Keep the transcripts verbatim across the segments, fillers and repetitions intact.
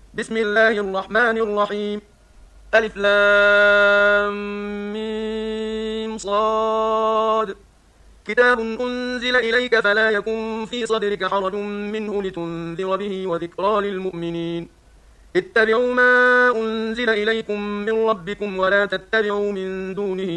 بسم الله الرحمن الرحيم. ألف لام ميم صاد. كتاب أنزل إليك فلا يكن في صدرك حرج منه لتنذر به وذكرى للمؤمنين. اتبعوا ما أنزل إليكم من ربكم ولا تتبعوا من دونه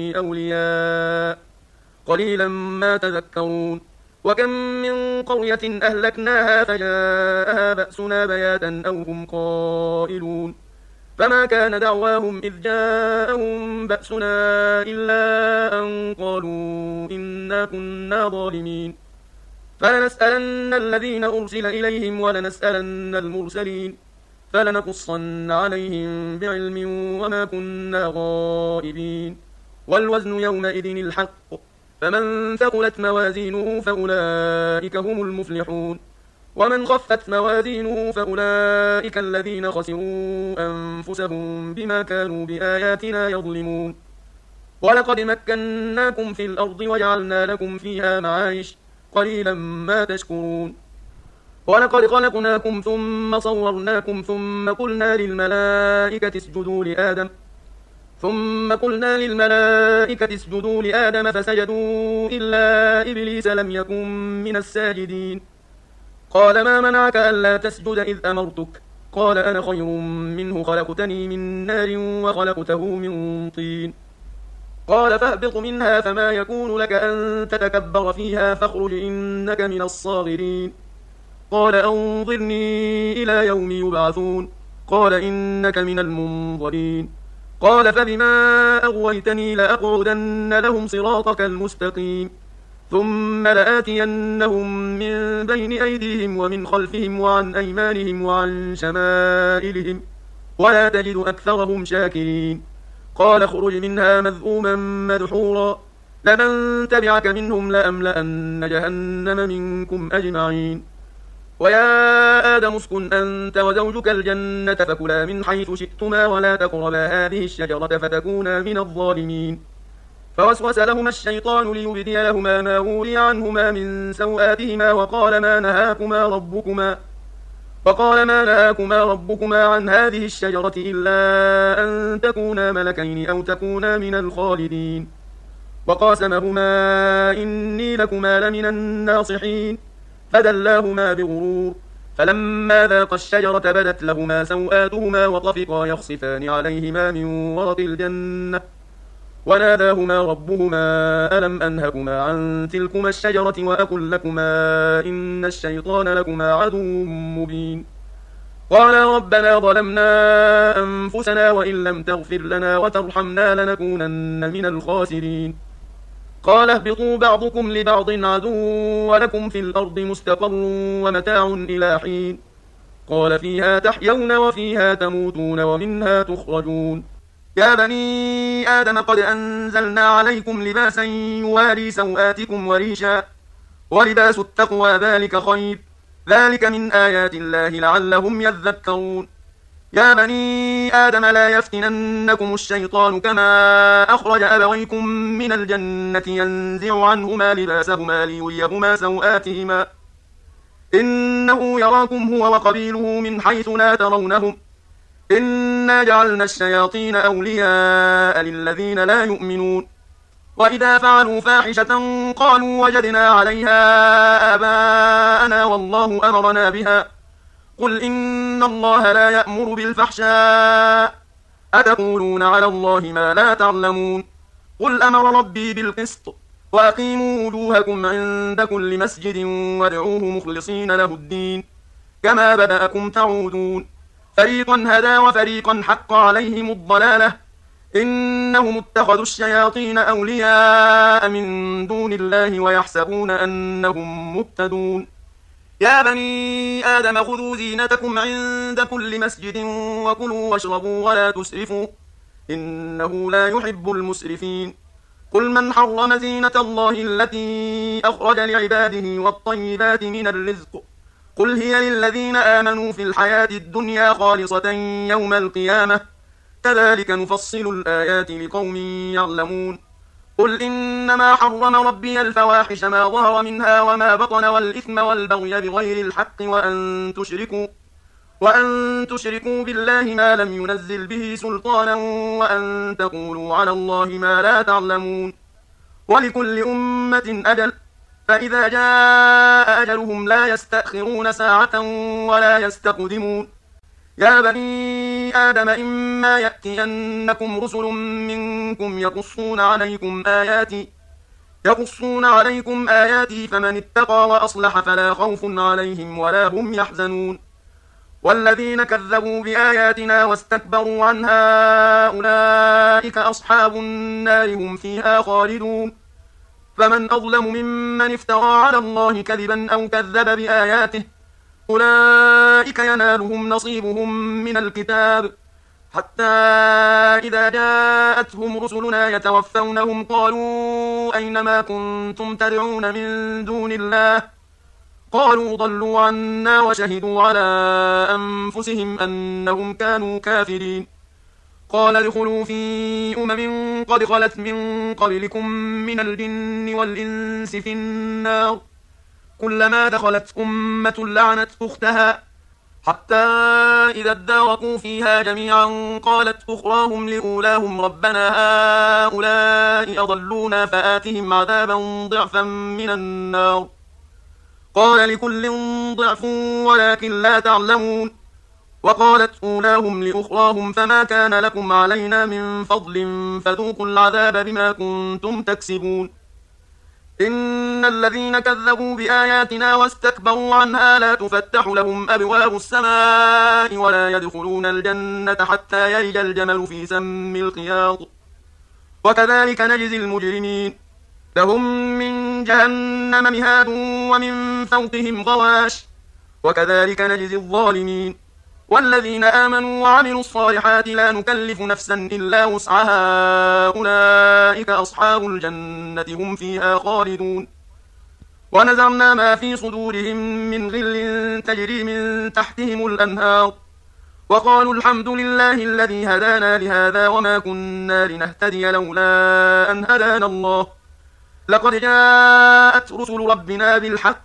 أولياء قليلا ما تذكرون. وكم من قرية أهلكناها فجاءها بأسنا بياتا أو هم قائلون. فما كان دعواهم إذ جاءهم بأسنا إلا أن قالوا إنا كنا ظالمين. فلنسألن الذين أرسل إليهم ولنسألن المرسلين فلنقصن عليهم بعلم وما كنا غائبين. والوزن يومئذ الحق فمن ثقلت موازينه فأولئك هم المفلحون. ومن خفت موازينه فأولئك الذين خسروا أنفسهم بما كانوا بآياتنا يظلمون. ولقد مكناكم في الأرض وجعلنا لكم فيها معايش قليلا ما تشكرون. ولقد خلقناكم ثم صورناكم ثم قلنا للملائكة اسجدوا لآدم ثم قلنا للملائكة اسجدوا لآدم فسجدوا إلا إبليس لم يكن من الساجدين. قال ما منعك ألا تسجد إذ أمرتك؟ قال أنا خير منه خلقتني من نار وخلقته من طين. قال فاهبط منها فما يكون لك أن تتكبر فيها فاخرج إنك من الصاغرين. قال أنظرني إلى يوم يبعثون. قال إنك من المنظرين. قال فبما أغويتني لأقعدن لهم صراطك المستقيم ثم لآتينهم من بين أيديهم ومن خلفهم وعن أيمانهم وعن شمائلهم ولا تجد أكثرهم شاكرين. قال اخرج منها مذءوما مدحورا لمن تبعك منهم لأملأن جهنم منكم أجمعين. ويا آدم اسكن أنت وزوجك الجنة فكلا من حيث شئتما ولا تقربا هذه الشجرة فتكونا من الظالمين. فوسوس لهما الشيطان ليبدي لهما ما وري عنهما من سوآتهما وقال ما نهاكما ربكما وقال ما نهاكما ربكما عن هذه الشجرة إلا أن تكونا ملكين أو تكونا من الخالدين. وقاسمهما إني لكما لمن الناصحين فدلاهما بغرور فلما ذاقا الشجرة بدت لهما سوآتهما وطفقا يخصفان عليهما من ورق الجنة وناداهما ربهما ألم أنهكما عن تلكما الشجرة وأقل لكما إن الشيطان لكما عدو مبين. قالا ربنا ظلمنا أنفسنا وإن لم تغفر لنا وترحمنا لنكونن من الخاسرين. قال اهبطوا بعضكم لبعض عدو ولكم في الأرض مستقر ومتاع إلى حين. قال فيها تحيون وفيها تموتون ومنها تخرجون. يا بني آدم قد أنزلنا عليكم لباسا يواري سوآتكم وريشا ولباس التقوى ذلك خير ذلك من آيات الله لعلهم يذكرون. يا بني آدم لا يفتننكم الشيطان كما أخرج أبويكم من الجنة ينزع عنهما لباسهما ليريهما سوآتهما إنه يراكم هو وقبيله من حيث لا ترونهم إنا جعلنا الشياطين أولياء للذين لا يؤمنون. وإذا فعلوا فاحشة قالوا وجدنا عليها آباءنا والله أمرنا بها قل إن الله لا يأمر بالفحشاء أتقولون على الله ما لا تعلمون. قل أمر ربي بالقسط وأقيموا وجوهكم عند كل مسجد وادعوه مخلصين له الدين كما بدأكم تعودون. فريقا هدى وفريقا حق عليهم الضلالة إنهم اتخذوا الشياطين أولياء من دون الله ويحسبون أنهم مهتدون. يا بني آدم خذوا زينتكم عند كل مسجد وكلوا واشربوا ولا تسرفوا إنه لا يحب المسرفين. قل من حرم زينة الله التي أخرج لعباده والطيبات من الرزق قل هي للذين آمنوا في الحياة الدنيا خالصة يوم القيامة كذلك نفصل الآيات لقوم يعلمون. قل إنما حرم ربي الفواحش ما ظهر منها وما بطن والإثم والبغي بغير الحق وأن تشركوا وأن تشركوا بالله ما لم ينزل به سلطانا وأن تقولوا على الله ما لا تعلمون. ولكل أمة أجل، فإذا جاء أجلهم لا يستأخرون ساعة ولا يستقدمون. يا بني آدم إما يأتينكم رسل منكم يقصون عليكم آياتي يقصون عليكم آياتي فمن اتقى وأصلح فلا خوف عليهم ولا هم يحزنون. والذين كذبوا بآياتنا واستكبروا عنها أولئك أصحاب النار هم فيها خالدون. فمن أظلم ممن افترى على الله كذبا أو كذب بآياته، أولئك ينالهم نصيبهم من الكتاب، حتى إذا جاءتهم رسلنا يتوفونهم قالوا أين ما كنتم تدعون من دون الله؟ قالوا ضلوا عنا وشهدوا على أنفسهم أنهم كانوا كافرين. قال ادخلوا في أمم قد خلت من قبلكم من الجن والإنس في النار، كلما دخلت أمة لعنت أختها، حتى إذا اداركوا فيها جميعا قالت أخراهم لأولاهم ربنا هؤلاء أضلونا فآتهم عذابا ضعفا من النار. قال لكل ضعف ولكن لا تعلمون. وقالت أولاهم لأخراهم فما كان لكم علينا من فضل فذوقوا العذاب بما كنتم تكسبون. إن الذين كذبوا بآياتنا واستكبروا عنها لا تفتح لهم أبواب السماء ولا يدخلون الجنة حتى يلج الجمل في سم الخياط، وكذلك نجزي المجرمين. لهم من جهنم مهاد ومن فوقهم غواش، وكذلك نجزي الظالمين. والذين آمنوا وعملوا الصالحات لا نكلف نفسا إلا وسعها أولئك أصحاب الجنة هم فيها خالدون. ونزعنا ما في صدورهم من غل تجري من تحتهم الأنهار، وقالوا الحمد لله الذي هدانا لهذا وما كنا لنهتدي لولا أن هدانا الله، لقد جاءت رسل ربنا بالحق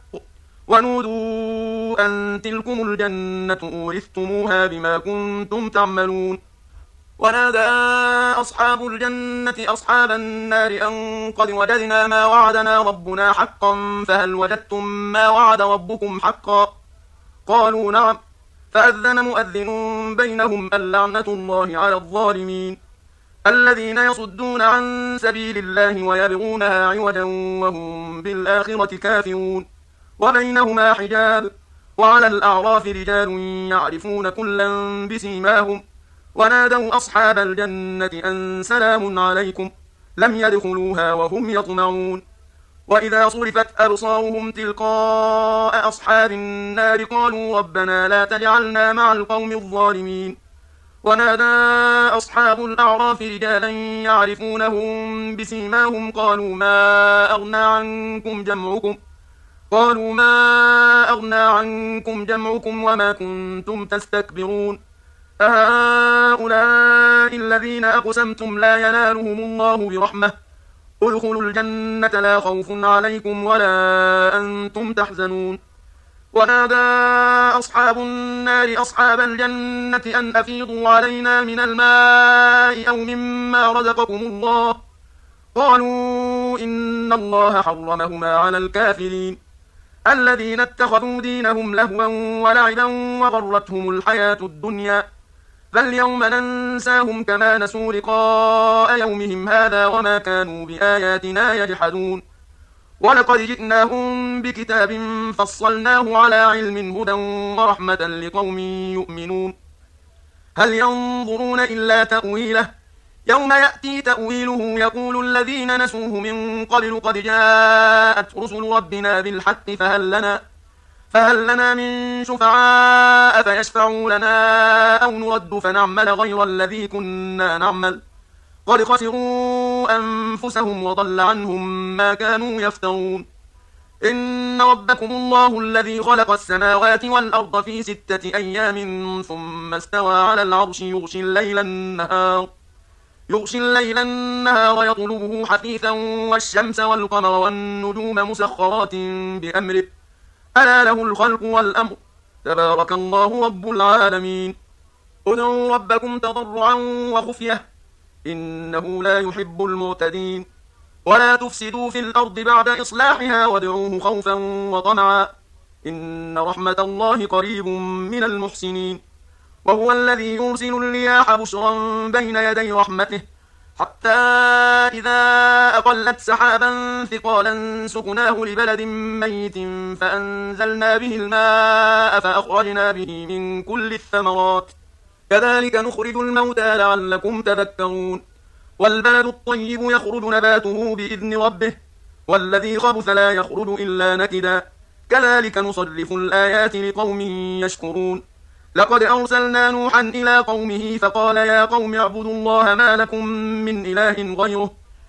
ونودوا أن تلكم الجنة أورثتموها بما كنتم تعملون. ونادى أصحاب الجنة أصحاب النار أن قد وجدنا ما وعدنا ربنا حقا فهل وجدتم ما وعد ربكم حقا؟ قالوا نعم. فأذن مؤذن بينهم اللعنة الله على الظالمين، الذين يصدون عن سبيل الله ويبغونها عوجا وهم بالآخرة كافرون. وبينهما حجاب، وعلى الأعراف رجال يعرفون كلا بسيماهم، ونادوا أصحاب الجنة أن سلام عليكم لم يدخلوها وهم يطمعون. وإذا صرفت أبصارهم تلقاء أصحاب النار قالوا ربنا لا تجعلنا مع القوم الظالمين. ونادى أصحاب الأعراف رجالا يعرفونهم بسيماهم قالوا ما أغنى عنكم جمعكم قالوا ما أغنى عنكم جمعكم وما كنتم تستكبرون أهؤلاء الذين أقسمتم لا ينالهم الله برحمة ادخلوا الجنة لا خوف عليكم ولا أنتم تحزنون. ونادى أصحاب النار أصحاب الجنة أن أفيضوا علينا من الماء أو مما رزقكم الله، قالوا إن الله حرمهما على الكافرين الذين اتخذوا دينهم لهوا ولعبا وغرتهم الحياة الدنيا، فاليوم ننساهم كما نسوا لقاء يومهم هذا وما كانوا بآياتنا يجحدون. ولقد جئناهم بكتاب فصلناه على علم هدى ورحمة لقوم يؤمنون. هل ينظرون إلا تأويله يوم يأتي تأويله يقول الذين نسوه من قبل قد جاءت رسل ربنا بالحق فهل لنا فهل لنا من شفعاء فيشفعوا لنا أو نرد فنعمل غير الذي كنا نعمل قد خسروا أنفسهم وضل عنهم ما كانوا يفترون. إن ربكم الله الذي خلق السماوات والأرض في ستة أيام ثم استوى على العرش يغشي الليل النهار يغشي الليل النهار يطلبه حثيثا والشمس والقمر والنجوم مسخرات بأمره ألا له الخلق والأمر تبارك الله رب العالمين. ادعوا ربكم تضرعا وخفية إنه لا يحب المعتدين. ولا تفسدوا في الأرض بعد إصلاحها وادعوه خوفا وطمعا إن رحمة الله قريب من المحسنين. وهو الذي يرسل الرياح بشرا بين يدي رحمته حتى إذا أقلت سحابا ثقالا سقناه لبلد ميت فأنزلنا به الماء فأخرجنا به من كل الثمرات كذلك نخرج الموتى لعلكم تذكرون. والبلد الطيب يخرج نباته بإذن ربه والذي خبث لا يخرج إلا نكدا كذلك نصرف الآيات لقوم يشكرون. لقد أرسلنا نوحا إلى قومه فقال يا قوم اعبدوا الله ما لكم من إله غيره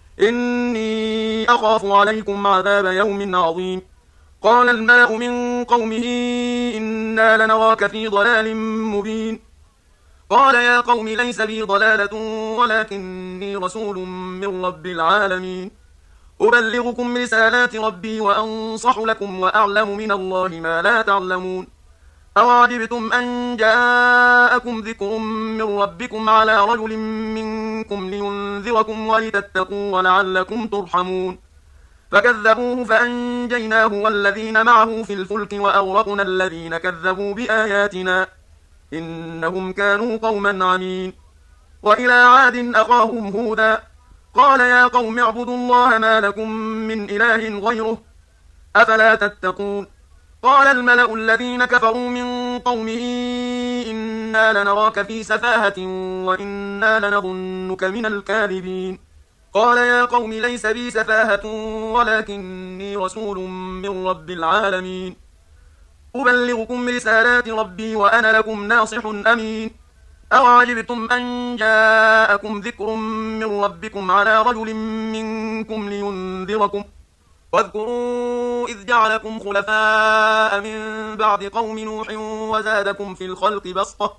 إني أخاف عليكم عذاب يوم عظيم. قال الملأ من قومه إنا لنراك في ضلال مبين. قال يا قوم ليس بي ضلالة ولكني رسول من رب العالمين أبلغكم رسالات ربي وأنصح لكم وأعلم من الله ما لا تعلمون. أوعجبتم أن جاءكم ذكر من ربكم على رجل منكم لينذركم ولتتقوا ولعلكم ترحمون. فكذبوه فأنجيناه والذين معه في الفلك وأغرقنا الذين كذبوا بآياتنا إنهم كانوا قوما عمين. وإلى عاد أخاهم هودا قال يا قوم اعبدوا الله ما لكم من إله غيره أفلا تتقون. قال الملأ الذين كفروا من قومه إنا لنراك في سفاهة وإنا لنظنك من الكاذبين. قال يا قوم ليس بي سفاهة ولكني رسول من رب العالمين أبلغكم رسالات ربي وأنا لكم ناصح أمين. أوعجبتم أن جاءكم ذكر من ربكم على رجل منكم لينذركم واذكروا إذ جعلكم خلفاء من بعد قوم نوح وزادكم في الخلق بسطة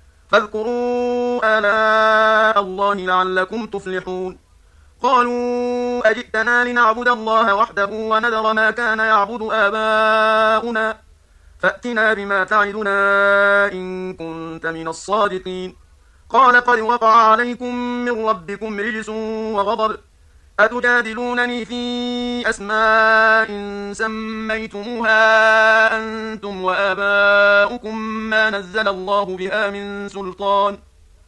فاذكروا آلاء الله لعلكم تفلحون. قالوا أجئتنا لنعبد الله وحده ونذر ما كان يعبد آباؤنا فأتنا بما تعدنا إن كنت من الصادقين. قال قد وقع عليكم من ربكم رجس وغضب أتجادلونني في أسماء سميتموها أنتم وآباؤكم ما نزل الله بها من سلطان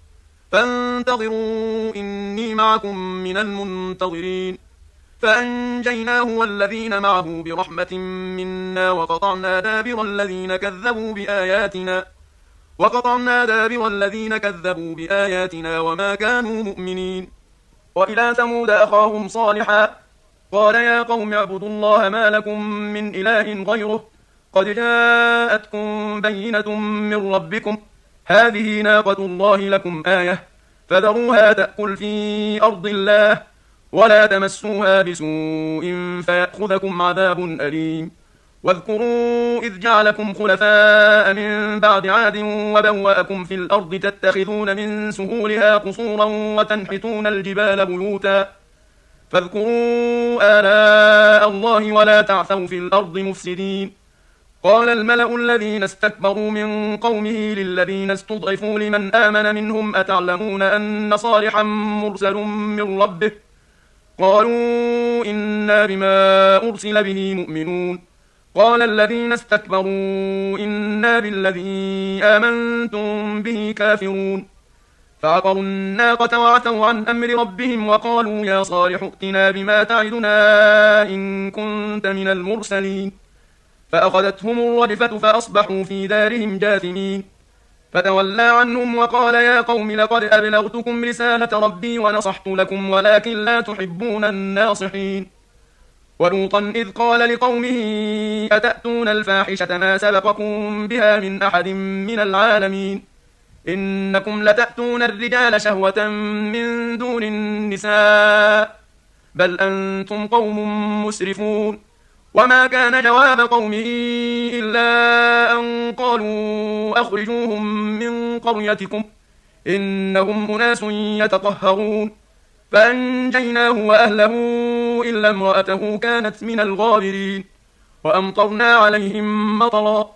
فانتظروا إني معكم من المنتظرين. فأنجيناه والذين معه برحمة منا وقطعنا دابر الذين كذبوا بآياتنا وقطعنا دابر الذين كذبوا بآياتنا وما كانوا مؤمنين. وإلى ثمود أخاهم صالحا قال يا قوم اعبدوا الله ما لكم من إله غيره قد جاءتكم بينة من ربكم هذه ناقة الله لكم آية فذروها تأكل في أرض الله ولا تمسوها بسوء فيأخذكم عذاب أليم. واذكروا إذ جعلكم خلفاء من بعد عاد وبوأكم في الأرض تتخذون من سهولها قصورا وتنحتون الجبال بيوتا فاذكروا آلاء الله ولا تعثوا في الأرض مفسدين. قال الملأ الذين استكبروا من قومه للذين استضعفوا لمن آمن منهم أتعلمون أن صالحا مرسل من ربه قالوا إنا بما أرسل به مؤمنون. قال الذين استكبروا إنا بالذي آمنتم به كافرون. فعقروا الناقة وعتوا عن أمر ربهم وقالوا يا صالح ائتنا بما تعدنا إن كنت من المرسلين. فأخذتهم الرجفة فأصبحوا في دارهم جاثمين. فتولى عنهم وقال يا قوم لقد أبلغتكم رسالة ربي ونصحت لكم ولكن لا تحبون الناصحين. ولوطا إذ قال لقومه أتأتون الفاحشة ما سبقكم بها من أحد من العالمين إنكم لتأتون الرجال شهوة من دون النساء بل أنتم قوم مسرفون. وما كان جواب قومه إلا أن قالوا أخرجوهم من قريتكم إنهم أناس يتطهرون. فأنجيناه وأهله إلا امرأته كانت من الغابرين. وأمطرنا عليهم مطرا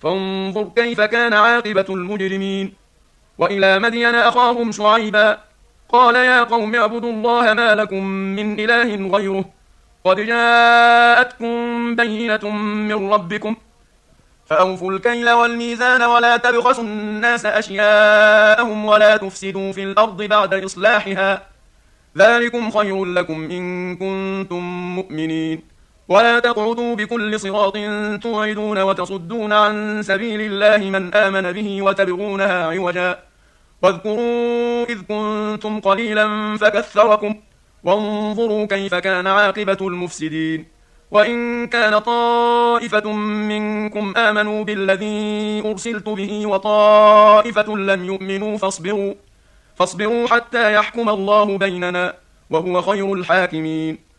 فانظر كيف كان عاقبة المجرمين. وإلى مدين أخاهم شعيبا قال يا قوم اعبدوا الله ما لكم من إله غيره قد جاءتكم بينة من ربكم فأوفوا الكيل والميزان ولا تبخسوا الناس أشياءهم ولا تفسدوا في الأرض بعد إصلاحها ذلكم خير لكم إن كنتم مؤمنين. ولا تقعدوا بكل صراط توعدون وتصدون عن سبيل الله من آمن به وتبغونها عوجا واذكروا إذ كنتم قليلا فكثركم وانظروا كيف كان عاقبة المفسدين. وإن كان طائفة منكم آمنوا بالذي أرسلت به وطائفة لم يؤمنوا فاصبروا, فاصبروا حتى يحكم الله بيننا وهو خير الحاكمين.